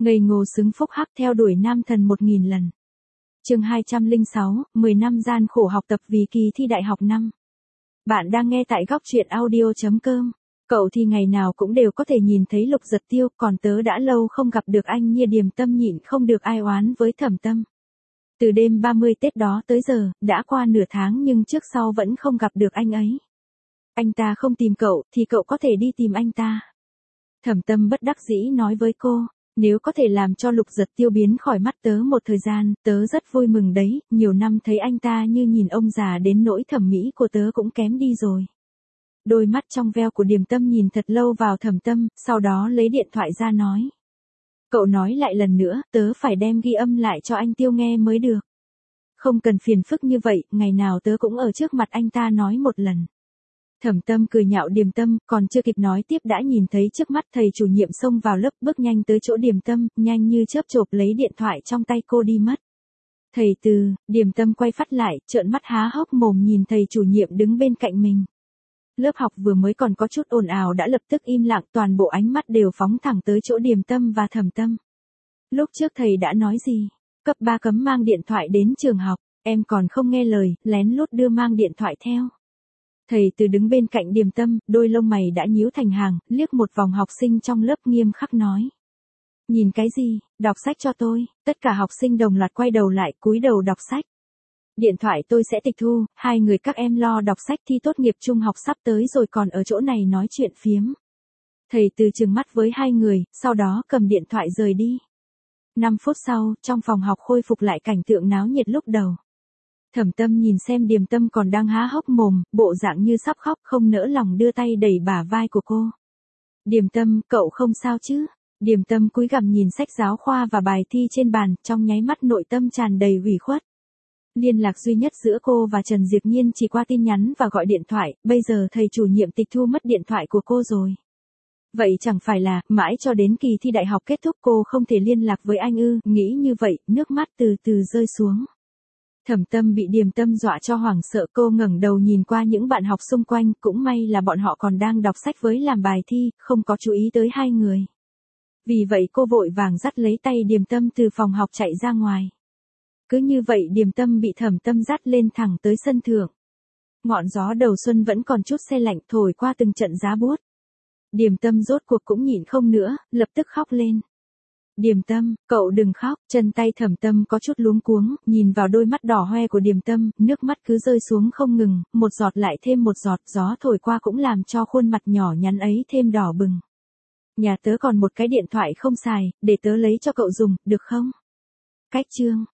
Ngây ngô xứng phúc hắc theo đuổi nam thần 1000 lần. Chương 206, 10 năm gian khổ học tập vì kỳ thi đại học năm. Bạn đang nghe tại góc truyện audio.com. Cậu thì ngày nào cũng đều có thể nhìn thấy Lục Giật Tiêu, còn tớ đã lâu không gặp được anh Nhia Điềm Tâm nhịn không được ai oán với Thẩm Tâm. Từ đêm 30 Tết đó tới giờ, đã qua nửa tháng nhưng trước sau vẫn không gặp được anh ấy. Anh ta không tìm cậu, thì cậu có thể đi tìm anh ta. Thẩm Tâm bất đắc dĩ nói với cô, nếu có thể làm cho Lục Giật Tiêu biến khỏi mắt tớ một thời gian, tớ rất vui mừng đấy, nhiều năm thấy anh ta như nhìn ông già đến nỗi thẩm mỹ của tớ cũng kém đi rồi. Đôi mắt trong veo của Điềm Tâm nhìn thật lâu vào Thẩm Tâm, sau đó lấy điện thoại ra nói. Cậu nói lại lần nữa, tớ phải đem ghi âm lại cho anh Tiêu nghe mới được. Không cần phiền phức như vậy, ngày nào tớ cũng ở trước mặt anh ta nói một lần. Thẩm Tâm cười nhạo Điềm Tâm, còn chưa kịp nói tiếp đã nhìn thấy trước mắt thầy chủ nhiệm xông vào lớp, bước nhanh tới chỗ Điềm Tâm, nhanh như chớp chộp lấy điện thoại trong tay cô đi mất. Thầy Từ, Điềm Tâm quay phát lại, trợn mắt há hốc mồm nhìn thầy chủ nhiệm đứng bên cạnh mình. Lớp học vừa mới còn có chút ồn ào đã lập tức im lặng, toàn bộ ánh mắt đều phóng thẳng tới chỗ Điềm Tâm và Thẩm Tâm. Lúc trước thầy đã nói gì? Cấp 3 cấm mang điện thoại đến trường học, em còn không nghe lời, lén lút đưa mang điện thoại theo. Thầy Từ đứng bên cạnh Điềm Tâm, đôi lông mày đã nhíu thành hàng, liếc một vòng học sinh trong lớp nghiêm khắc nói. Nhìn cái gì, đọc sách cho tôi, tất cả học sinh đồng loạt quay đầu lại, cúi đầu đọc sách. Điện thoại tôi sẽ tịch thu, hai người các em lo đọc sách thi tốt nghiệp trung học sắp tới rồi còn ở chỗ này nói chuyện phiếm. Thầy Từ trừng mắt với hai người, sau đó cầm điện thoại rời đi. 5 phút sau, trong phòng học khôi phục lại cảnh tượng náo nhiệt lúc đầu. Thẩm Tâm nhìn xem Điềm Tâm còn đang há hốc mồm, bộ dạng như sắp khóc, không nỡ lòng đưa tay đẩy bả vai của cô. Điềm Tâm, cậu không sao chứ? Điềm Tâm cúi gằm nhìn sách giáo khoa và bài thi trên bàn, trong nháy mắt nội tâm tràn đầy ủy khuất. Liên lạc duy nhất giữa cô và Trần Diệp Nhiên chỉ qua tin nhắn và gọi điện thoại, bây giờ thầy chủ nhiệm tịch thu mất điện thoại của cô rồi. Vậy chẳng phải là, mãi cho đến kỳ thi đại học kết thúc cô không thể liên lạc với anh ư? Nghĩ như vậy, nước mắt từ từ rơi xuống. Thẩm Tâm bị Điềm Tâm dọa cho hoảng sợ, cô ngẩng đầu nhìn qua những bạn học xung quanh, cũng may là bọn họ còn đang đọc sách với làm bài thi, không có chú ý tới hai người. Vì vậy cô vội vàng dắt lấy tay Điềm Tâm từ phòng học chạy ra ngoài. Cứ như vậy Điềm Tâm bị Thẩm Tâm dắt lên thẳng tới sân thượng. Ngọn gió đầu xuân vẫn còn chút se lạnh thổi qua từng trận giá buốt. Điềm Tâm rốt cuộc cũng nhịn không nữa, lập tức khóc lên. Điềm Tâm, cậu đừng khóc, chân tay Thẩm Tâm có chút luống cuống, nhìn vào đôi mắt đỏ hoe của Điềm Tâm, nước mắt cứ rơi xuống không ngừng, một giọt lại thêm một giọt, gió thổi qua cũng làm cho khuôn mặt nhỏ nhắn ấy thêm đỏ bừng. Nhà tớ còn một cái điện thoại không xài, để tớ lấy cho cậu dùng, được không? Cách chương.